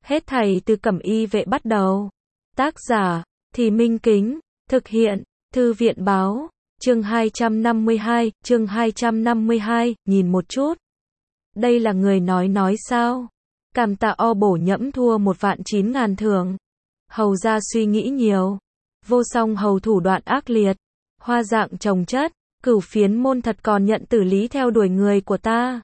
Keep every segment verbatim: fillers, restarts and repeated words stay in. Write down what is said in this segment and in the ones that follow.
Hết thảy từ Cẩm Y vệ bắt đầu. Tác giả, Thì Minh Kính, thực hiện, Thư viện báo, chương hai trăm năm mươi hai, chương hai trăm năm mươi hai, nhìn một chút. Đây là người nói nói sao? Cảm tạ o bổ nhẫm thua một vạn chín ngàn thưởng. Hầu ra suy nghĩ nhiều. Vô song hầu thủ đoạn ác liệt. Hoa dạng trồng chất, cửu phiến môn thật còn nhận tử lý theo đuổi người của ta.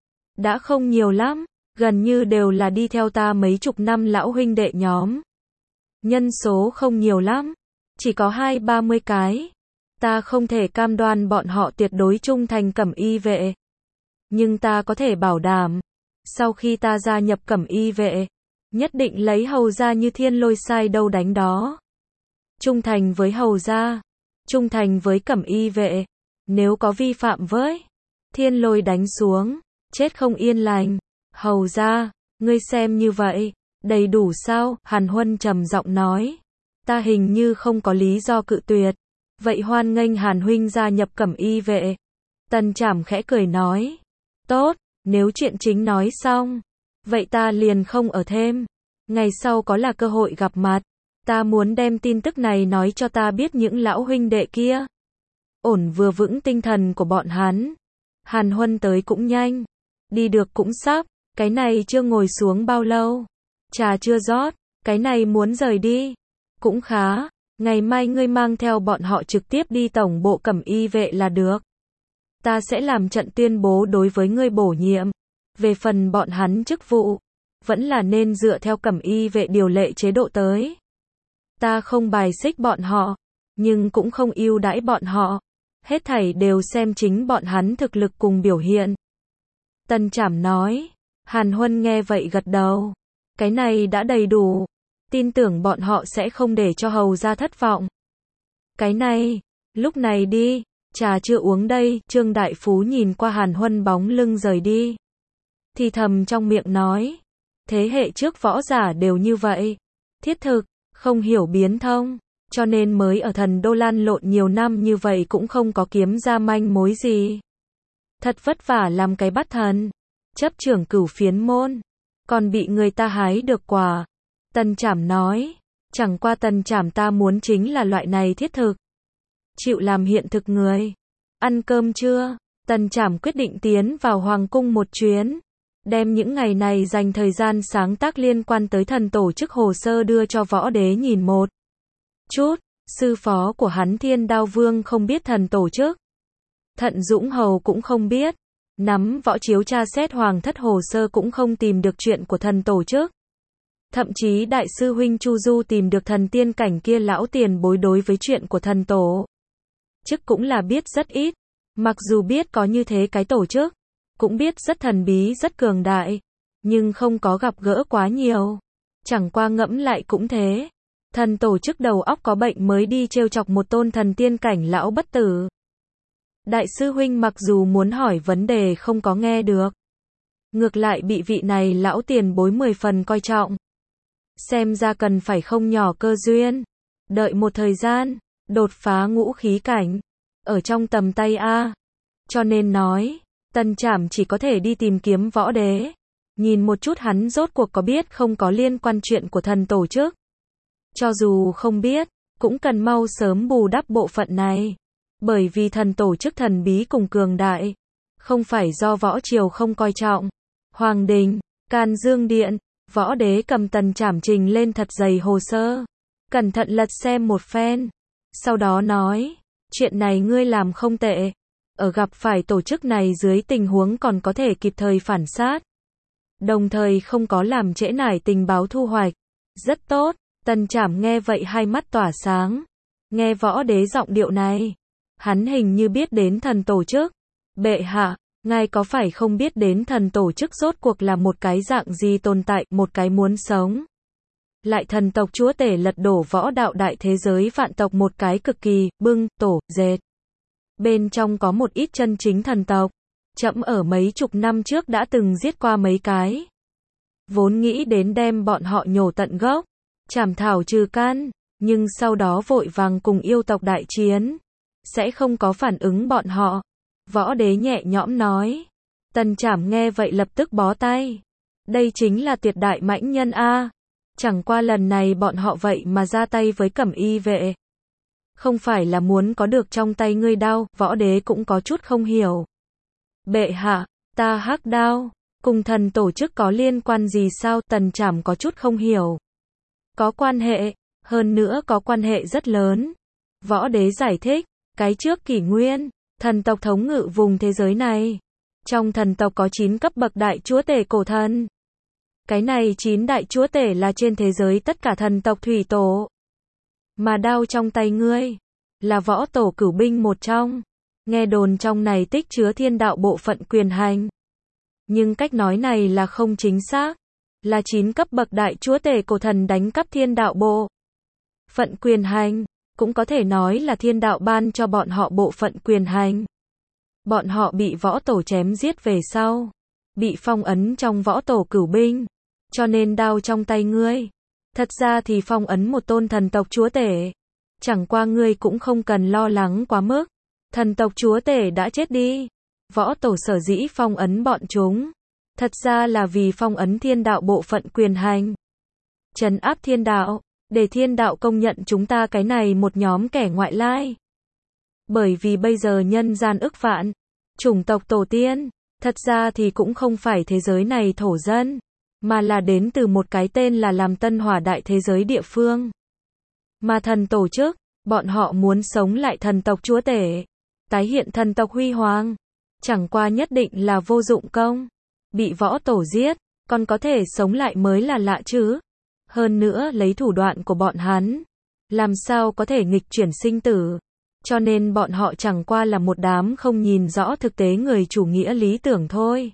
Đã không nhiều lắm, gần như đều là đi theo ta mấy chục năm lão huynh đệ nhóm. Nhân số không nhiều lắm, chỉ có hai ba mươi cái. Ta không thể cam đoan bọn họ tuyệt đối trung thành Cẩm Y vệ. Nhưng ta có thể bảo đảm, sau khi ta gia nhập Cẩm Y vệ, nhất định lấy hầu gia như thiên lôi sai đâu đánh đó. Trung thành với hầu gia, trung thành với Cẩm Y vệ, nếu có vi phạm với thiên lôi đánh xuống, chết không yên lành. Hầu gia, ngươi xem như vậy, đầy đủ sao? Hàn Huân trầm giọng nói. Ta hình như không có lý do cự tuyệt. Vậy hoan nghênh Hàn huynh gia nhập Cẩm Y vệ. Tần Trảm khẽ cười nói. Tốt, nếu chuyện chính nói xong, vậy ta liền không ở thêm. Ngày sau có là cơ hội gặp mặt, ta muốn đem tin tức này nói cho ta biết những lão huynh đệ kia. Ổn vừa vững tinh thần của bọn hắn. Hàn Huân tới cũng nhanh, đi được cũng sắp, cái này chưa ngồi xuống bao lâu. Trà chưa rót, cái này muốn rời đi. Cũng khá, ngày mai ngươi mang theo bọn họ trực tiếp đi tổng bộ Cẩm Y vệ là được. Ta sẽ làm trận tuyên bố đối với ngươi bổ nhiệm. Về phần bọn hắn chức vụ, vẫn là nên dựa theo Cẩm Y vệ điều lệ chế độ tới. Ta không bài xích bọn họ, nhưng cũng không ưu đãi bọn họ. Hết thảy đều xem chính bọn hắn thực lực cùng biểu hiện. Tần Trảm nói. Hàn Huân nghe vậy gật đầu. Cái này đã đầy đủ. Tin tưởng bọn họ sẽ không để cho hầu gia thất vọng. Cái này, lúc này đi, trà chưa uống đây. Trương Đại Phú nhìn qua Hàn Huân bóng lưng rời đi, thì thầm trong miệng nói. Thế hệ trước võ giả đều như vậy. Thiết thực, không hiểu biến thông. Cho nên mới ở thần đô lan lộn nhiều năm như vậy cũng không có kiếm ra manh mối gì. Thật vất vả làm cái bắt thần. Chấp trưởng cửu phiến môn. Còn bị người ta hái được quả. Tần Trảm nói. Chẳng qua Tần Trảm ta muốn chính là loại này thiết thực. Chịu làm hiện thực người. Ăn cơm chưa? Tần Trảm quyết định tiến vào Hoàng cung một chuyến. Đem những ngày này dành thời gian sáng tác liên quan tới thần tổ chức hồ sơ đưa cho võ đế nhìn một chút. Sư phó của hắn Thiên Đao Vương không biết thần tổ chức. Thận Dũng Hầu cũng không biết. Nắm võ chiếu tra xét hoàng thất hồ sơ cũng không tìm được chuyện của thần tổ chức. Thậm chí đại sư huynh Chu Du tìm được thần tiên cảnh kia lão tiền bối đối với chuyện của thần tổ chức cũng là biết rất ít. Mặc dù biết có như thế cái tổ chức, cũng biết rất thần bí rất cường đại, nhưng không có gặp gỡ quá nhiều. Chẳng qua ngẫm lại cũng thế. Thần tổ chức đầu óc có bệnh mới đi trêu chọc một tôn thần tiên cảnh lão bất tử. Đại sư huynh mặc dù muốn hỏi vấn đề không có nghe được. Ngược lại bị vị này lão tiền bối mười phần coi trọng. Xem ra cần phải không nhỏ cơ duyên. Đợi một thời gian, đột phá ngũ khí cảnh. Ở trong tầm tay a. Cho nên nói, Tần Trảm chỉ có thể đi tìm kiếm võ đế. Nhìn một chút hắn rốt cuộc có biết không có liên quan chuyện của thần tổ chức. Cho dù không biết, cũng cần mau sớm bù đắp bộ phận này. Bởi vì thần tổ chức thần bí cùng cường đại, không phải do võ triều không coi trọng. Hoàng đình, Can Dương điện, võ đế cầm Tần Trảm trình lên thật dày hồ sơ. Cẩn thận lật xem một phen. Sau đó nói, chuyện này ngươi làm không tệ. Ở gặp phải tổ chức này dưới tình huống còn có thể kịp thời phản sát. Đồng thời không có làm trễ nải tình báo thu hoạch. Rất tốt. Tần Trảm nghe vậy hai mắt tỏa sáng. Nghe võ đế giọng điệu này, hắn hình như biết đến thần tổ chức. Bệ hạ, ngài có phải không biết đến thần tổ chức rốt cuộc là một cái dạng gì tồn tại, một cái muốn sống. Lại thần tộc chúa tể lật đổ võ đạo đại thế giới vạn tộc một cái cực kỳ, bưng, tổ, dệt. Bên trong có một ít chân chính thần tộc. Trẫm ở mấy chục năm trước đã từng giết qua mấy cái. Vốn nghĩ đến đem bọn họ nhổ tận gốc. Chảm thảo trừ căn, nhưng sau đó vội vàng cùng yêu tộc đại chiến. Sẽ không có phản ứng bọn họ. Võ đế nhẹ nhõm nói. Tần Trảm nghe vậy lập tức bó tay. Đây chính là tuyệt đại mãnh nhân a. Chẳng qua lần này bọn họ vậy mà ra tay với Cẩm Y vệ. Không phải là muốn có được trong tay ngươi đao, võ đế cũng có chút không hiểu. Bệ hạ, ta hắc đao, cùng thần tổ chức có liên quan gì sao? Tần Trảm có chút không hiểu. Có quan hệ, hơn nữa có quan hệ rất lớn. Võ đế giải thích, cái trước kỷ nguyên, thần tộc thống ngự vùng thế giới này. Trong thần tộc có chín cấp bậc đại chúa tể cổ thần. Cái này chín đại chúa tể là trên thế giới tất cả thần tộc thủy tổ. Mà đao trong tay ngươi, là võ tổ cửu binh một trong. Nghe đồn trong này tích chứa thiên đạo bộ phận quyền hành. Nhưng cách nói này là không chính xác. Là chín cấp bậc đại chúa tể cổ thần đánh cắp thiên đạo bộ phận quyền hành. Cũng có thể nói là thiên đạo ban cho bọn họ bộ phận quyền hành. Bọn họ bị võ tổ chém giết về sau. Bị phong ấn trong võ tổ cửu binh. Cho nên đao trong tay ngươi. Thật ra thì phong ấn một tôn thần tộc chúa tể. Chẳng qua ngươi cũng không cần lo lắng quá mức. Thần tộc chúa tể đã chết đi. Võ tổ sở dĩ phong ấn bọn chúng. Thật ra là vì phong ấn thiên đạo bộ phận quyền hành. Trấn áp thiên đạo. Để thiên đạo công nhận chúng ta cái này một nhóm kẻ ngoại lai. Bởi vì bây giờ nhân gian ức vạn. Chủng tộc tổ tiên. Thật ra thì cũng không phải thế giới này thổ dân. Mà là đến từ một cái tên là làm Tân Hỏa đại thế giới địa phương. Mà thần tổ chức. Bọn họ muốn sống lại thần tộc chúa tể. Tái hiện thần tộc huy hoàng. Chẳng qua nhất định là vô dụng công. Bị võ tổ giết. Còn có thể sống lại mới là lạ chứ. Hơn nữa lấy thủ đoạn của bọn hắn. Làm sao có thể nghịch chuyển sinh tử. Cho nên bọn họ chẳng qua là một đám không nhìn rõ thực tế người chủ nghĩa lý tưởng thôi.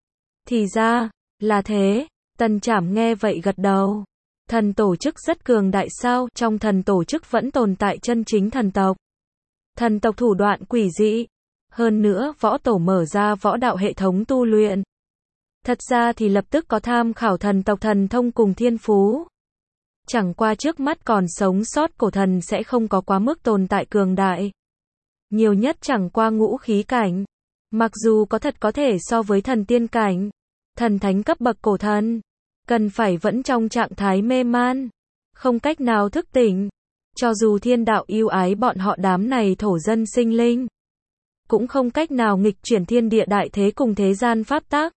Thì ra, là thế. Tần Trảm nghe vậy gật đầu. Thần tổ chức rất cường đại sao? Trong thần tổ chức vẫn tồn tại chân chính thần tộc. Thần tộc thủ đoạn quỷ dị. Hơn nữa võ tổ mở ra võ đạo hệ thống tu luyện. Thật ra thì lập tức có tham khảo thần tộc thần thông cùng thiên phú. Chẳng qua trước mắt còn sống sót cổ thần sẽ không có quá mức tồn tại cường đại. Nhiều nhất chẳng qua ngũ khí cảnh. Mặc dù có thật có thể so với thần tiên cảnh. Thần thánh cấp bậc cổ thần. Cần phải vẫn trong trạng thái mê man. Không cách nào thức tỉnh. Cho dù thiên đạo yêu ái bọn họ đám này thổ dân sinh linh. Cũng không cách nào nghịch chuyển thiên địa đại thế cùng thế gian pháp tắc.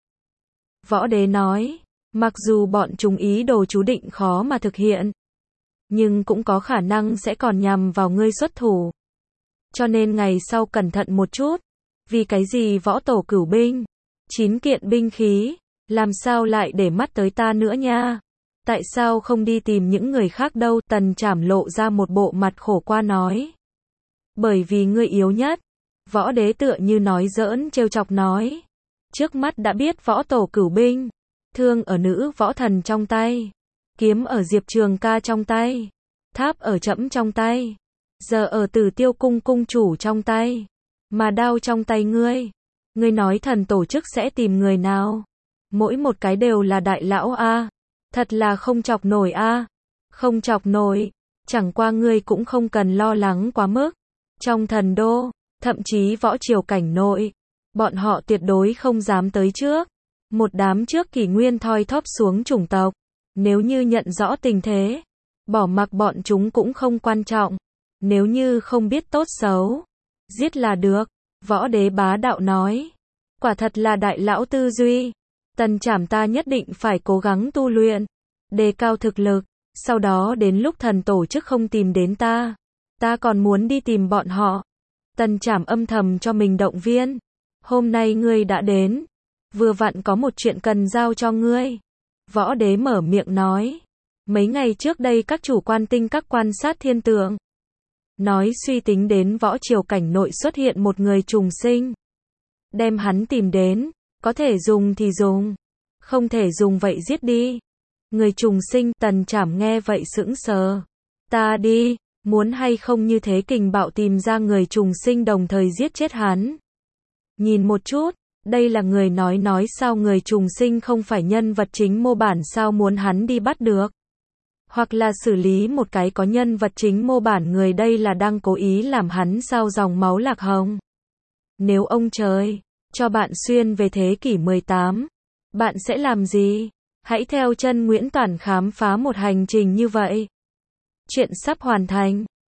Võ đế nói. Mặc dù bọn chúng ý đồ chú định khó mà thực hiện. Nhưng cũng có khả năng sẽ còn nhằm vào ngươi xuất thủ. Cho nên ngày sau cẩn thận một chút. Vì cái gì võ tổ cửu binh. Chín kiện binh khí. Làm sao lại để mắt tới ta nữa nha. Tại sao không đi tìm những người khác đâu. Tần Trảm lộ ra một bộ mặt khổ qua nói. Bởi vì ngươi yếu nhất. Võ đế tựa như nói giỡn trêu chọc nói. Trước mắt đã biết võ tổ cửu binh. Thương ở nữ võ thần trong tay. Kiếm ở Diệp Trường Ca trong tay. Tháp ở Trẫm trong tay. Giờ ở Tử Tiêu cung cung chủ trong tay. Mà đao trong tay ngươi. Ngươi nói thần tổ chức sẽ tìm người nào? Mỗi một cái đều là đại lão a. Thật là không chọc nổi a. Không chọc nổi. Chẳng qua ngươi cũng không cần lo lắng quá mức. Trong thần đô, thậm chí võ triều cảnh nội, bọn họ tuyệt đối không dám tới trước. Một đám trước kỷ nguyên thoi thóp xuống chủng tộc. Nếu như nhận rõ tình thế, bỏ mặc bọn chúng cũng không quan trọng. Nếu như không biết tốt xấu, giết là được. Võ đế bá đạo nói. Quả thật là đại lão tư duy. Tần Trảm ta nhất định phải cố gắng tu luyện. Đề cao thực lực. Sau đó đến lúc thần tổ chức không tìm đến ta. Ta còn muốn đi tìm bọn họ. Tần Trảm âm thầm cho mình động viên. Hôm nay ngươi đã đến. Vừa vặn có một chuyện cần giao cho ngươi. Võ đế mở miệng nói. Mấy ngày trước đây các chủ quan tinh các quan sát thiên tượng. Nói suy tính đến võ triều cảnh nội xuất hiện một người trùng sinh. Đem hắn tìm đến. Có thể dùng thì dùng. Không thể dùng vậy giết đi. Người trùng sinh. Tần Trảm nghe vậy sững sờ. Ta đi. Muốn hay không như thế kình bạo tìm ra người trùng sinh đồng thời giết chết hắn. Nhìn một chút. Đây là người nói nói sao người trùng sinh không phải nhân vật chính mô bản sao muốn hắn đi bắt được. Hoặc là xử lý một cái có nhân vật chính mô bản người đây là đang cố ý làm hắn sao dòng máu lạc hồng. Nếu ông trời cho bạn xuyên về thế kỷ mười tám, bạn sẽ làm gì? Hãy theo chân Nguyễn Toản khám phá một hành trình như vậy. Chuyện sắp hoàn thành.